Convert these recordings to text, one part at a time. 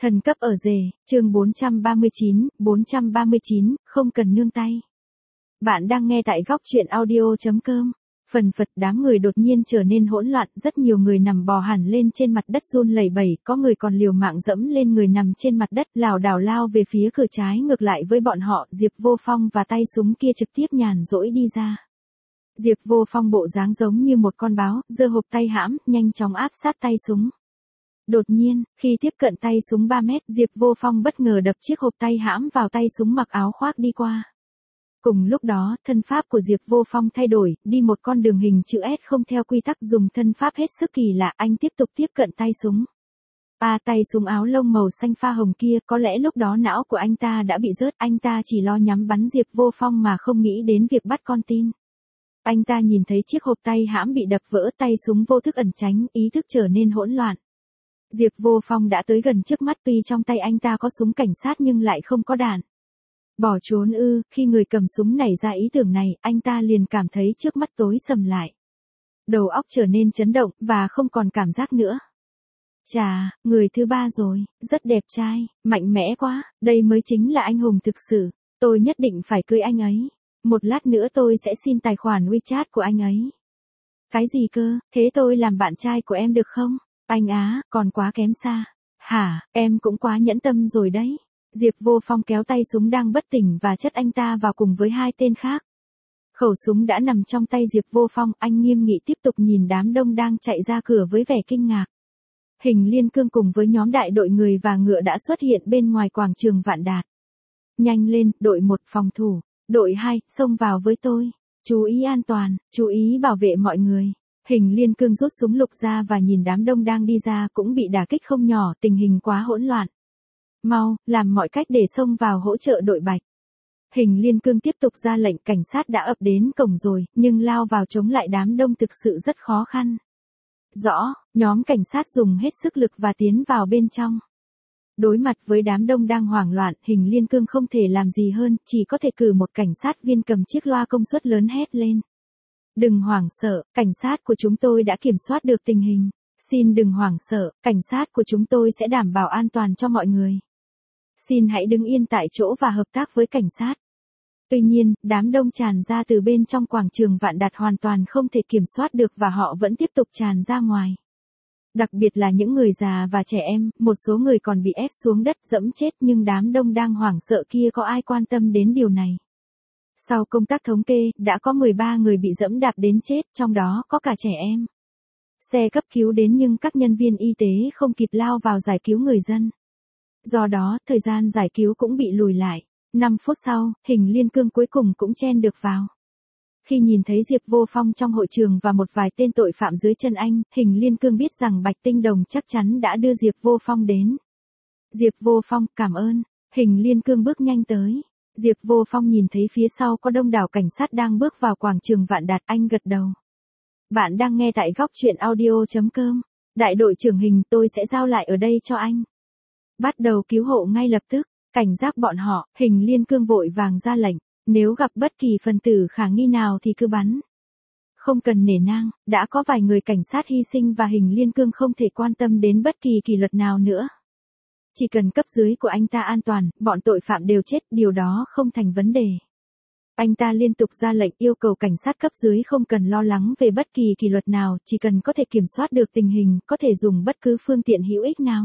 Thần cấp ở rể, chương 439, không cần nương tay. Bạn đang nghe tại góc truyện audio.com. Phần phật đám người đột nhiên trở nên hỗn loạn, rất nhiều người nằm bò hẳn lên trên mặt đất run lẩy bẩy, có người còn liều mạng dẫm lên người nằm trên mặt đất, lảo đảo lao về phía cửa trái ngược lại với bọn họ. Diệp Vô Phong và tay súng kia trực tiếp nhàn rỗi đi ra. Diệp Vô Phong bộ dáng giống như một con báo, giơ hộp tay hãm, nhanh chóng áp sát tay súng. Đột nhiên, khi tiếp cận tay súng 3 mét, Diệp Vô Phong bất ngờ đập chiếc hộp tay hãm vào tay súng mặc áo khoác đi qua. Cùng lúc đó, thân pháp của Diệp Vô Phong thay đổi, đi một con đường hình chữ S không theo quy tắc, dùng thân pháp hết sức kỳ lạ, anh tiếp tục tiếp cận tay súng. Tay súng áo lông màu xanh pha hồng kia, có lẽ lúc đó não của anh ta đã bị rớt, anh ta chỉ lo nhắm bắn Diệp Vô Phong mà không nghĩ đến việc bắt con tin. Anh ta nhìn thấy chiếc hộp tay hãm bị đập vỡ, tay súng vô thức ẩn tránh, ý thức trở nên hỗn loạn. Diệp Vô Phong đã tới gần trước mắt, tuy trong tay anh ta có súng cảnh sát nhưng lại không có đạn. Bỏ trốn ư? Khi người cầm súng nảy ra ý tưởng này, anh ta liền cảm thấy trước mắt tối sầm lại. Đầu óc trở nên chấn động, và không còn cảm giác nữa. Chà, người thứ ba rồi, rất đẹp trai, mạnh mẽ quá, đây mới chính là anh hùng thực sự. Tôi nhất định phải cưới anh ấy. Một lát nữa tôi sẽ xin tài khoản WeChat của anh ấy. Cái gì cơ, thế tôi làm bạn trai của em được không? Anh á, còn quá kém xa. Hả, em cũng quá nhẫn tâm rồi đấy. Diệp Vô Phong kéo tay súng đang bất tỉnh và chất anh ta vào cùng với hai tên khác. Khẩu súng đã nằm trong tay Diệp Vô Phong, anh nghiêm nghị tiếp tục nhìn đám đông đang chạy ra cửa với vẻ kinh ngạc. Hình Liên Cương cùng với nhóm đại đội người và ngựa đã xuất hiện bên ngoài quảng trường Vạn Đạt. Nhanh lên, đội 1 phòng thủ, đội 2, xông vào với tôi. Chú ý an toàn, chú ý bảo vệ mọi người. Hình Liên Cương rút súng lục ra và nhìn đám đông đang đi ra, cũng bị đả kích không nhỏ, tình hình quá hỗn loạn. Mau, làm mọi cách để xông vào hỗ trợ đội Bạch. Hình Liên Cương tiếp tục ra lệnh, cảnh sát đã ập đến cổng rồi, nhưng lao vào chống lại đám đông thực sự rất khó khăn. Rõ, nhóm cảnh sát dùng hết sức lực và tiến vào bên trong. Đối mặt với đám đông đang hoảng loạn, Hình Liên Cương không thể làm gì hơn, chỉ có thể cử một cảnh sát viên cầm chiếc loa công suất lớn hét lên. Đừng hoảng sợ, cảnh sát của chúng tôi đã kiểm soát được tình hình. Xin đừng hoảng sợ, cảnh sát của chúng tôi sẽ đảm bảo an toàn cho mọi người. Xin hãy đứng yên tại chỗ và hợp tác với cảnh sát. Tuy nhiên, đám đông tràn ra từ bên trong quảng trường Vạn Đạt hoàn toàn không thể kiểm soát được và họ vẫn tiếp tục tràn ra ngoài. Đặc biệt là những người già và trẻ em, một số người còn bị ép xuống đất dẫm chết, nhưng đám đông đang hoảng sợ kia có ai quan tâm đến điều này. Sau công tác thống kê, đã có 13 người bị dẫm đạp đến chết, trong đó có cả trẻ em. Xe cấp cứu đến nhưng các nhân viên y tế không kịp lao vào giải cứu người dân. Do đó, thời gian giải cứu cũng bị lùi lại. 5 phút sau, Hình Liên Cương cuối cùng cũng chen được vào. Khi nhìn thấy Diệp Vô Phong trong hội trường và một vài tên tội phạm dưới chân anh, Hình Liên Cương biết rằng Bạch Tinh Đồng chắc chắn đã đưa Diệp Vô Phong đến. Diệp Vô Phong, cảm ơn. Hình Liên Cương bước nhanh tới. Diệp Vô Phong nhìn thấy phía sau có đông đảo cảnh sát đang bước vào quảng trường Vạn Đạt, anh gật đầu. Bạn đang nghe tại góc truyện audio.com. Đại đội trưởng Hình, tôi sẽ giao lại ở đây cho anh. Bắt đầu cứu hộ ngay lập tức, cảnh giác bọn họ. Hình Liên Cương vội vàng ra lệnh, nếu gặp bất kỳ phần tử khả nghi nào thì cứ bắn. Không cần nể nang, đã có vài người cảnh sát hy sinh và Hình Liên Cương không thể quan tâm đến bất kỳ kỷ luật nào nữa. Chỉ cần cấp dưới của anh ta an toàn, bọn tội phạm đều chết, điều đó không thành vấn đề. Anh ta liên tục ra lệnh yêu cầu cảnh sát cấp dưới không cần lo lắng về bất kỳ kỷ luật nào, chỉ cần có thể kiểm soát được tình hình, có thể dùng bất cứ phương tiện hữu ích nào.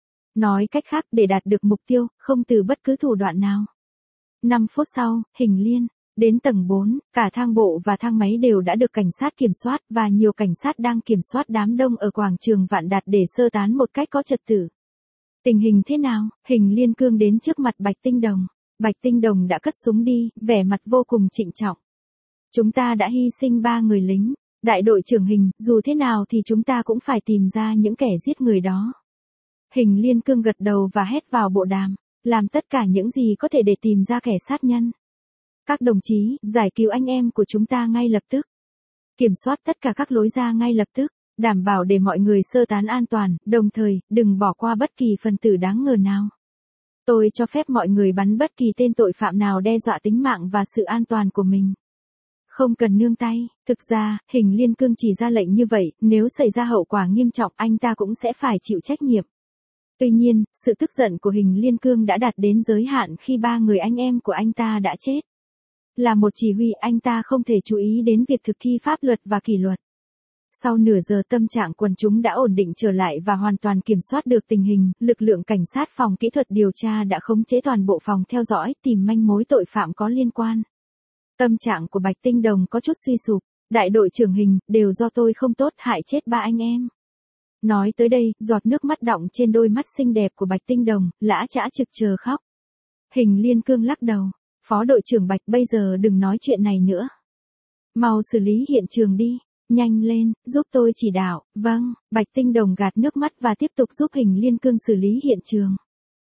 Nói cách khác, để đạt được mục tiêu, không từ bất cứ thủ đoạn nào. 5 phút sau, Hình Liên đến tầng 4, cả thang bộ và thang máy đều đã được cảnh sát kiểm soát và nhiều cảnh sát đang kiểm soát đám đông ở quảng trường Vạn Đạt để sơ tán một cách có trật tự. Tình hình thế nào? Hình Liên Cương đến trước mặt Bạch Tinh Đồng. Bạch Tinh Đồng đã cất súng đi, vẻ mặt vô cùng trịnh trọng. Chúng ta đã hy sinh 3 người lính. Đại đội trưởng Hình, dù thế nào thì chúng ta cũng phải tìm ra những kẻ giết người đó. Hình Liên Cương gật đầu và hét vào bộ đàm, làm tất cả những gì có thể để tìm ra kẻ sát nhân. Các đồng chí, giải cứu anh em của chúng ta ngay lập tức. Kiểm soát tất cả các lối ra ngay lập tức, đảm bảo để mọi người sơ tán an toàn, đồng thời, đừng bỏ qua bất kỳ phần tử đáng ngờ nào. Tôi cho phép mọi người bắn bất kỳ tên tội phạm nào đe dọa tính mạng và sự an toàn của mình. Không cần nương tay, thực ra, Hình Liên Cương chỉ ra lệnh như vậy, nếu xảy ra hậu quả nghiêm trọng anh ta cũng sẽ phải chịu trách nhiệm. Tuy nhiên, sự tức giận của Hình Liên Cương đã đạt đến giới hạn khi ba người anh em của anh ta đã chết. Là một chỉ huy, anh ta không thể chú ý đến việc thực thi pháp luật và kỷ luật. Sau nửa giờ tâm trạng quần chúng đã ổn định trở lại và hoàn toàn kiểm soát được tình hình, lực lượng cảnh sát phòng kỹ thuật điều tra đã khống chế toàn bộ phòng theo dõi, tìm manh mối tội phạm có liên quan. Tâm trạng của Bạch Tinh Đồng có chút suy sụp. Đại đội trưởng Hình, đều do tôi không tốt hại chết ba anh em. Nói tới đây, giọt nước mắt đọng trên đôi mắt xinh đẹp của Bạch Tinh Đồng, lã chã trực chờ khóc. Hình Liên Cương lắc đầu. Phó đội trưởng Bạch, bây giờ đừng nói chuyện này nữa. Mau xử lý hiện trường đi. Nhanh lên, giúp tôi chỉ đạo. Vâng, Bạch Tinh Đồng gạt nước mắt và tiếp tục giúp Hình Liên Cương xử lý hiện trường.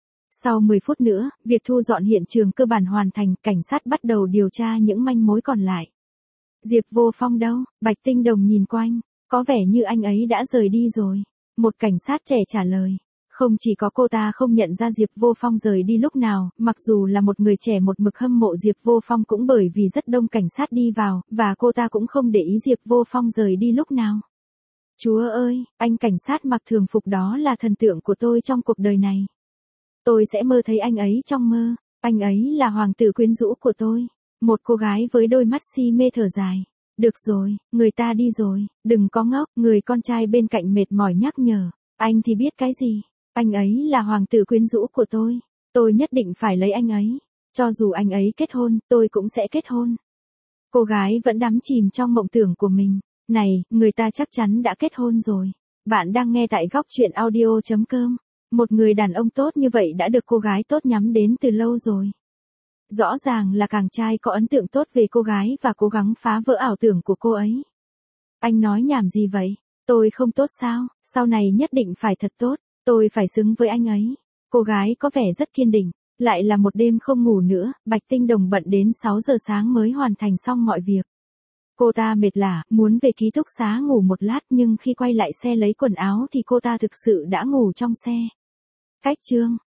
Sau 10 phút nữa, việc thu dọn hiện trường cơ bản hoàn thành, cảnh sát bắt đầu điều tra những manh mối còn lại. Diệp Vô Phong đâu? Bạch Tinh Đồng nhìn quanh, có vẻ như anh ấy đã rời đi rồi. Một cảnh sát trẻ trả lời. Không chỉ có cô ta không nhận ra Diệp Vô Phong rời đi lúc nào, mặc dù là một người trẻ một mực hâm mộ Diệp Vô Phong cũng bởi vì rất đông cảnh sát đi vào, và cô ta cũng không để ý Diệp Vô Phong rời đi lúc nào. Chúa ơi, anh cảnh sát mặc thường phục đó là thần tượng của tôi trong cuộc đời này. Tôi sẽ mơ thấy anh ấy trong mơ, anh ấy là hoàng tử quyến rũ của tôi. Một cô gái với đôi mắt si mê thở dài. Được rồi, người ta đi rồi, đừng có ngốc, người con trai bên cạnh mệt mỏi nhắc nhở. Anh thì biết cái gì, anh ấy là hoàng tử quyến rũ của tôi nhất định phải lấy anh ấy. Cho dù anh ấy kết hôn, tôi cũng sẽ kết hôn. Cô gái vẫn đắm chìm trong mộng tưởng của mình. Này, người ta chắc chắn đã kết hôn rồi. Bạn đang nghe tại góc truyện audio.com. Một người đàn ông tốt như vậy đã được cô gái tốt nhắm đến từ lâu rồi. Rõ ràng là chàng trai có ấn tượng tốt về cô gái và cố gắng phá vỡ ảo tưởng của cô ấy. Anh nói nhảm gì vậy? Tôi không tốt sao? Sau này nhất định phải thật tốt, tôi phải xứng với anh ấy. Cô gái có vẻ rất kiên định. Lại là một đêm không ngủ nữa, Bạch Tinh Đồng bận đến 6 giờ sáng mới hoàn thành xong mọi việc. Cô ta mệt lả, muốn về ký túc xá ngủ một lát nhưng khi quay lại xe lấy quần áo thì cô ta thực sự đã ngủ trong xe. Cách chương